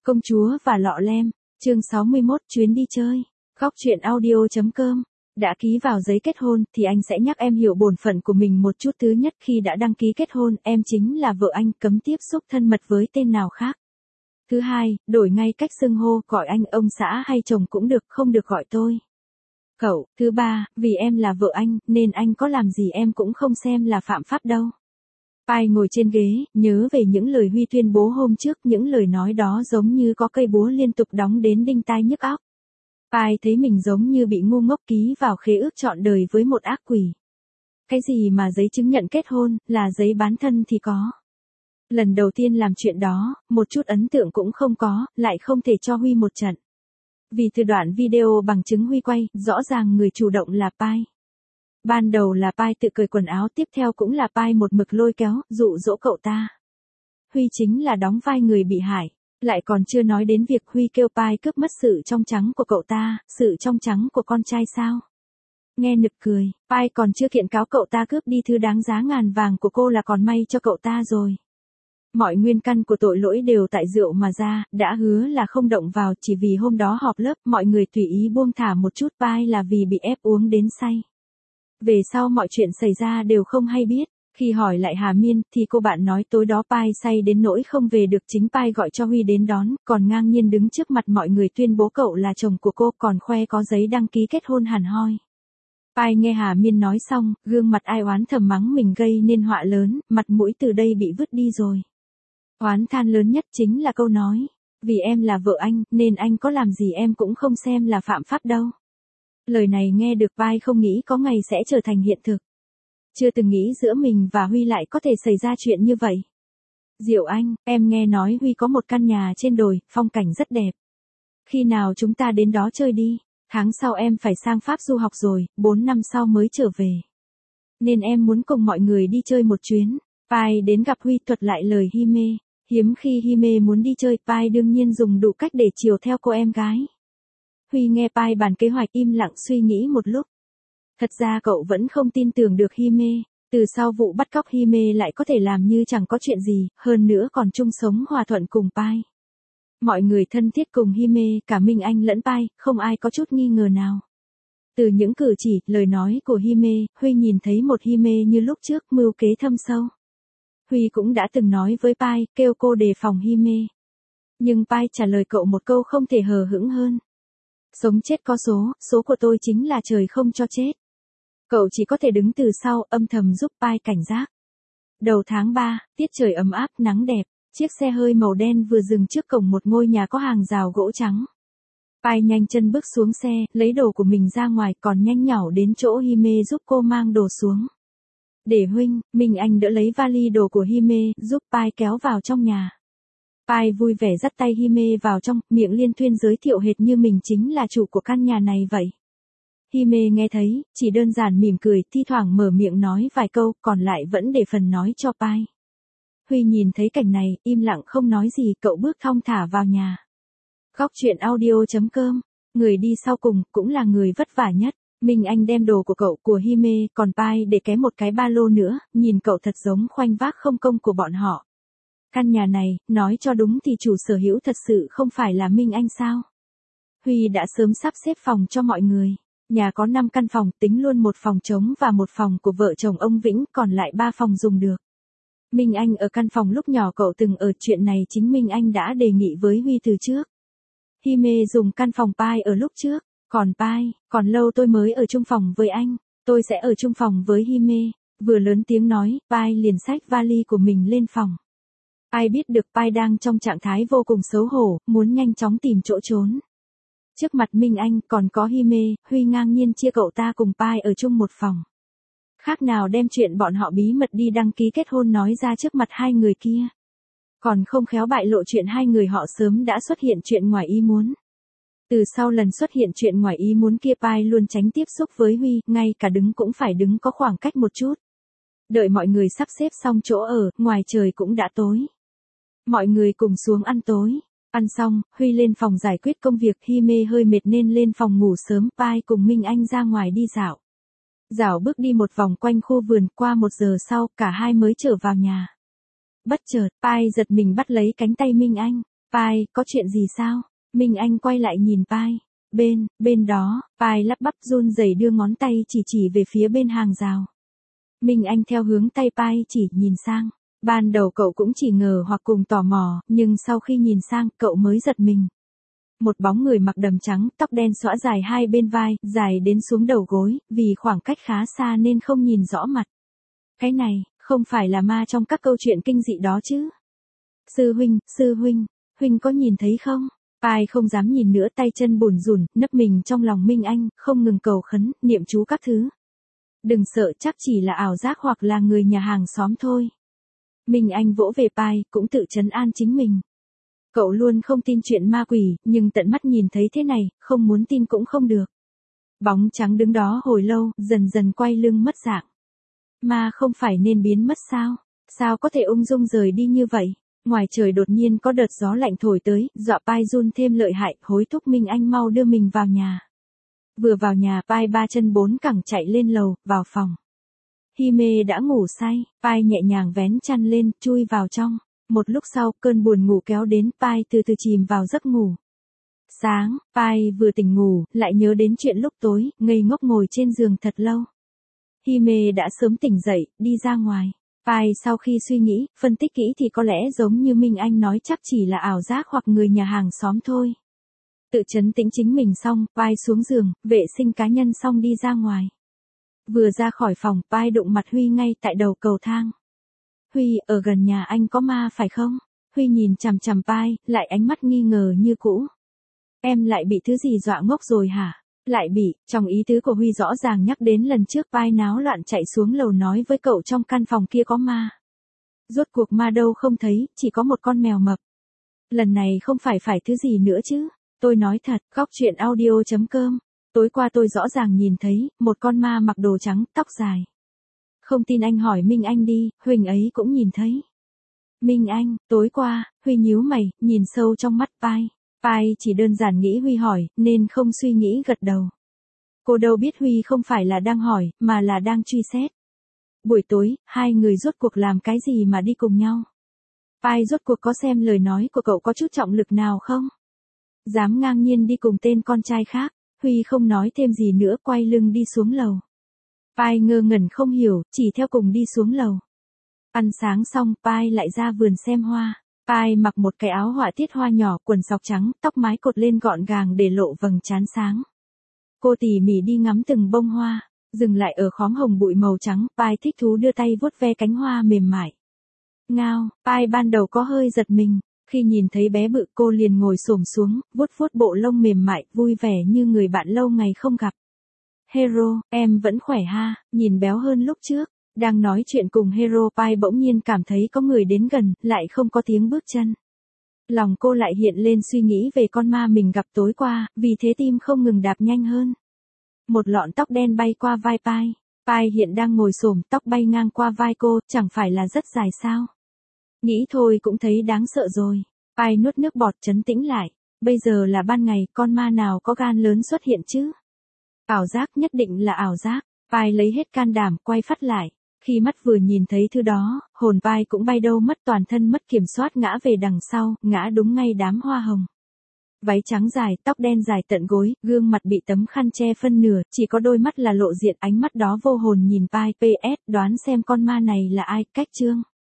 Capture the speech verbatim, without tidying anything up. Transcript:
Công chúa và lọ lem, chương sáu mươi mốt chuyến đi chơi. Góc truyện audio.com. Đã ký vào giấy kết hôn thì anh sẽ nhắc em hiểu bổn phận của mình một chút. Thứ nhất, khi đã đăng ký kết hôn, em chính là vợ anh, cấm tiếp xúc thân mật với tên nào khác. Thứ hai, đổi ngay cách xưng hô, gọi anh ông xã hay chồng cũng được, không được gọi tôi cậu. Thứ ba, vì em là vợ anh, nên anh có làm gì em cũng không xem là phạm pháp đâu. Pai ngồi trên ghế, nhớ về những lời Huy tuyên bố hôm trước, những lời nói đó giống như có cây búa liên tục đóng đến đinh tai nhức óc. Pai thấy mình giống như bị ngu ngốc ký vào khế ước trọn đời với một ác quỷ. Cái gì mà giấy chứng nhận kết hôn, là giấy bán thân thì có. Lần đầu tiên làm chuyện đó, một chút ấn tượng cũng không có, lại không thể cho Huy một trận. Vì từ đoạn video bằng chứng Huy quay, rõ ràng người chủ động là Pai. Ban đầu là Pai tự cởi quần áo, tiếp theo cũng là Pai một mực lôi kéo, dụ dỗ cậu ta. Huy chính là đóng vai người bị hại, lại còn chưa nói đến việc Huy kêu Pai cướp mất sự trong trắng của cậu ta, sự trong trắng của con trai sao. Nghe nực cười, Pai còn chưa kiện cáo cậu ta cướp đi thứ đáng giá ngàn vàng của cô là còn may cho cậu ta rồi. Mọi nguyên căn của tội lỗi đều tại rượu mà ra, đã hứa là không động vào, chỉ vì hôm đó họp lớp mọi người tùy ý buông thả một chút, Pai là vì bị ép uống đến say. Về sau mọi chuyện xảy ra đều không hay biết. Khi hỏi lại Hà Miên thì cô bạn nói tối đó Pai say đến nỗi không về được, chính Pai gọi cho Huy đến đón, còn ngang nhiên đứng trước mặt mọi người tuyên bố cậu là chồng của cô, còn khoe có giấy đăng ký kết hôn hẳn hoi. Pai nghe Hà Miên nói xong, gương mặt ai oán thầm mắng mình gây nên họa lớn, mặt mũi từ đây bị vứt đi rồi. Oán than lớn nhất chính là câu nói, vì em là vợ anh, nên anh có làm gì em cũng không xem là phạm pháp đâu. Lời này nghe được Pai không nghĩ có ngày sẽ trở thành hiện thực. Chưa từng nghĩ giữa mình và Huy lại có thể xảy ra chuyện như vậy. Diệu Anh, em nghe nói Huy có một căn nhà trên đồi, phong cảnh rất đẹp. Khi nào chúng ta đến đó chơi đi, tháng sau em phải sang Pháp du học rồi, bốn năm sau mới trở về. Nên em muốn cùng mọi người đi chơi một chuyến. Pai đến gặp Huy thuật lại lời Hi Mê. Hiếm khi Hi Mê muốn đi chơi, Pai đương nhiên dùng đủ cách để chiều theo cô em gái. Huy nghe Pai bàn kế hoạch im lặng suy nghĩ một lúc. Thật ra cậu vẫn không tin tưởng được Hi Mê, từ sau vụ bắt cóc Hi Mê lại có thể làm như chẳng có chuyện gì, hơn nữa còn chung sống hòa thuận cùng Pai. Mọi người thân thiết cùng Hi Mê, cả Minh Anh lẫn Pai, không ai có chút nghi ngờ nào. Từ những cử chỉ, lời nói của Hi Mê, Huy nhìn thấy một Hi Mê như lúc trước, mưu kế thâm sâu. Huy cũng đã từng nói với Pai, kêu cô đề phòng Hi Mê. Nhưng Pai trả lời cậu một câu không thể hờ hững hơn. Sống chết có số, số của tôi chính là trời không cho chết. Cậu chỉ có thể đứng từ sau, âm thầm giúp Pai cảnh giác. Đầu tháng ba, tiết trời ấm áp, nắng đẹp, chiếc xe hơi màu đen vừa dừng trước cổng một ngôi nhà có hàng rào gỗ trắng. Pai nhanh chân bước xuống xe, lấy đồ của mình ra ngoài, còn nhanh nhảu đến chỗ Hi Mê giúp cô mang đồ xuống. Để huynh, Minh Anh đỡ lấy vali đồ của Hi Mê, giúp Pai kéo vào trong nhà. Pai vui vẻ dắt tay Hi Mê vào trong, miệng liên thuyên giới thiệu hệt như mình chính là chủ của căn nhà này vậy. Hi Mê nghe thấy, chỉ đơn giản mỉm cười, thi thoảng mở miệng nói vài câu, còn lại vẫn để phần nói cho Pai. Huy nhìn thấy cảnh này, im lặng không nói gì, cậu bước thong thả vào nhà. Góc truyện audio.com, người đi sau cùng, cũng là người vất vả nhất. Minh Anh đem đồ của cậu, của Hi Mê, còn Pai để kém một cái ba lô nữa, nhìn cậu thật giống khoanh vác không công của bọn họ. Căn nhà này, nói cho đúng thì chủ sở hữu thật sự không phải là Minh Anh sao? Huy đã sớm sắp xếp phòng cho mọi người. Nhà có năm căn phòng, tính luôn một phòng trống và một phòng của vợ chồng ông Vĩnh, còn lại ba phòng dùng được. Minh Anh ở căn phòng lúc nhỏ cậu từng ở, chuyện này chính Minh Anh đã đề nghị với Huy từ trước. Hi Mê dùng căn phòng Pai ở lúc trước, còn Pai, còn lâu tôi mới ở chung phòng với anh, tôi sẽ ở chung phòng với Hi Mê. Vừa lớn tiếng nói, Pai liền xách vali của mình lên phòng. Ai biết được Pai đang trong trạng thái vô cùng xấu hổ, muốn nhanh chóng tìm chỗ trốn. Trước mặt Minh Anh còn có Hi Mê, Huy ngang nhiên chia cậu ta cùng Pai ở chung một phòng. Khác nào đem chuyện bọn họ bí mật đi đăng ký kết hôn nói ra trước mặt hai người kia. Còn không khéo bại lộ chuyện hai người họ sớm đã xuất hiện chuyện ngoài ý muốn. Từ sau lần xuất hiện chuyện ngoài ý muốn kia, Pai luôn tránh tiếp xúc với Huy, ngay cả đứng cũng phải đứng có khoảng cách một chút. Đợi mọi người sắp xếp xong chỗ ở, ngoài trời cũng đã tối. Mọi người cùng xuống ăn tối. Ăn xong, Huy lên phòng giải quyết công việc, Hi Mê hơi mệt nên lên phòng ngủ sớm, Pai cùng Minh Anh ra ngoài đi dạo. Dạo bước đi một vòng quanh khu vườn, qua một giờ sau, cả hai mới trở vào nhà. Bất chợt, Pai giật mình bắt lấy cánh tay Minh Anh. Pai, có chuyện gì sao? Minh Anh quay lại nhìn Pai. Bên, bên đó, Pai lắp bắp run rẩy đưa ngón tay chỉ chỉ về phía bên hàng rào. Minh Anh theo hướng tay Pai chỉ nhìn sang. Ban đầu cậu cũng chỉ ngờ hoặc cùng tò mò, nhưng sau khi nhìn sang, cậu mới giật mình. Một bóng người mặc đầm trắng, tóc đen xõa dài hai bên vai, dài đến xuống đầu gối, vì khoảng cách khá xa nên không nhìn rõ mặt. Cái này, không phải là ma trong các câu chuyện kinh dị đó chứ? Sư huynh, sư huynh, huynh có nhìn thấy không? Pai không dám nhìn nữa, tay chân bủn rủn, nấp mình trong lòng Minh Anh, không ngừng cầu khấn, niệm chú các thứ. Đừng sợ, chắc chỉ là ảo giác hoặc là người nhà hàng xóm thôi. Minh Anh vỗ về Pai, cũng tự trấn an chính mình. Cậu luôn không tin chuyện ma quỷ, nhưng tận mắt nhìn thấy thế này, không muốn tin cũng không được. Bóng trắng đứng đó hồi lâu, dần dần quay lưng mất dạng. Ma không phải nên biến mất sao? Sao có thể ung dung rời đi như vậy? Ngoài trời đột nhiên có đợt gió lạnh thổi tới, dọa Pai run thêm lợi hại, hối thúc Minh Anh mau đưa mình vào nhà. Vừa vào nhà, Pai ba chân bốn cẳng chạy lên lầu, vào phòng. Hime đã ngủ say, Pai nhẹ nhàng vén chăn lên, chui vào trong. Một lúc sau, cơn buồn ngủ kéo đến, Pai từ từ chìm vào giấc ngủ. Sáng, Pai vừa tỉnh ngủ, lại nhớ đến chuyện lúc tối, ngây ngốc ngồi trên giường thật lâu. Hime đã sớm tỉnh dậy, đi ra ngoài. Pai sau khi suy nghĩ, phân tích kỹ thì có lẽ giống như Minh Anh nói, chắc chỉ là ảo giác hoặc người nhà hàng xóm thôi. Tự trấn tĩnh chính mình xong, Pai xuống giường, vệ sinh cá nhân xong đi ra ngoài. Vừa ra khỏi phòng, Pai đụng mặt Huy ngay tại đầu cầu thang. Huy, ở gần nhà anh có ma phải không? Huy nhìn chằm chằm Pai, lại ánh mắt nghi ngờ như cũ. Em lại bị thứ gì dọa ngốc rồi hả? Lại bị, trong ý tứ của Huy rõ ràng nhắc đến lần trước Pai náo loạn chạy xuống lầu nói với cậu trong căn phòng kia có ma. Rốt cuộc ma đâu không thấy, chỉ có một con mèo mập. Lần này không phải phải thứ gì nữa chứ? Tôi nói thật, góc chuyện audio chấm com. Tối qua tôi rõ ràng nhìn thấy, một con ma mặc đồ trắng, tóc dài. Không tin anh hỏi Minh Anh đi, Huỳnh ấy cũng nhìn thấy. Minh Anh, tối qua, Huy nhíu mày, nhìn sâu trong mắt Pai. Pai chỉ đơn giản nghĩ Huy hỏi, nên không suy nghĩ gật đầu. Cô đâu biết Huy không phải là đang hỏi, mà là đang truy xét. Buổi tối, hai người rốt cuộc làm cái gì mà đi cùng nhau? Pai rốt cuộc có xem lời nói của cậu có chút trọng lực nào không? Dám ngang nhiên đi cùng tên con trai khác. Huy không nói thêm gì nữa, quay lưng đi xuống lầu. Pai ngơ ngẩn không hiểu, chỉ theo cùng đi xuống lầu. Ăn sáng xong, Pai lại ra vườn xem hoa. Pai mặc một cái áo họa tiết hoa nhỏ, quần sọc trắng, tóc mái cột lên gọn gàng để lộ vầng trán sáng. Cô tỉ mỉ đi ngắm từng bông hoa, dừng lại ở khóm hồng bụi màu trắng, Pai thích thú đưa tay vuốt ve cánh hoa mềm mại. Ngao, Pai ban đầu có hơi giật mình. Khi nhìn thấy bé bự, cô liền ngồi xổm xuống, vuốt vuốt bộ lông mềm mại, vui vẻ như người bạn lâu ngày không gặp. Hero, em vẫn khỏe ha, nhìn béo hơn lúc trước. Đang nói chuyện cùng Hero, Pai bỗng nhiên cảm thấy có người đến gần, lại không có tiếng bước chân. Lòng cô lại hiện lên suy nghĩ về con ma mình gặp tối qua, vì thế tim không ngừng đạp nhanh hơn. Một lọn tóc đen bay qua vai Pai. Pai hiện đang ngồi xổm, tóc bay ngang qua vai cô, chẳng phải là rất dài sao? Nghĩ thôi cũng thấy đáng sợ rồi. Pai nuốt nước bọt trấn tĩnh lại. Bây giờ là ban ngày, con ma nào có gan lớn xuất hiện chứ? Ảo giác, nhất định là ảo giác. Pai lấy hết can đảm, quay phát lại. Khi mắt vừa nhìn thấy thứ đó, hồn Pai cũng bay đâu mất, toàn thân mất kiểm soát ngã về đằng sau, ngã đúng ngay đám hoa hồng. Váy trắng dài, tóc đen dài tận gối, gương mặt bị tấm khăn che phân nửa, chỉ có đôi mắt là lộ diện, ánh mắt đó vô hồn nhìn Pai. pê ét, đoán xem con ma này là ai, cách chương.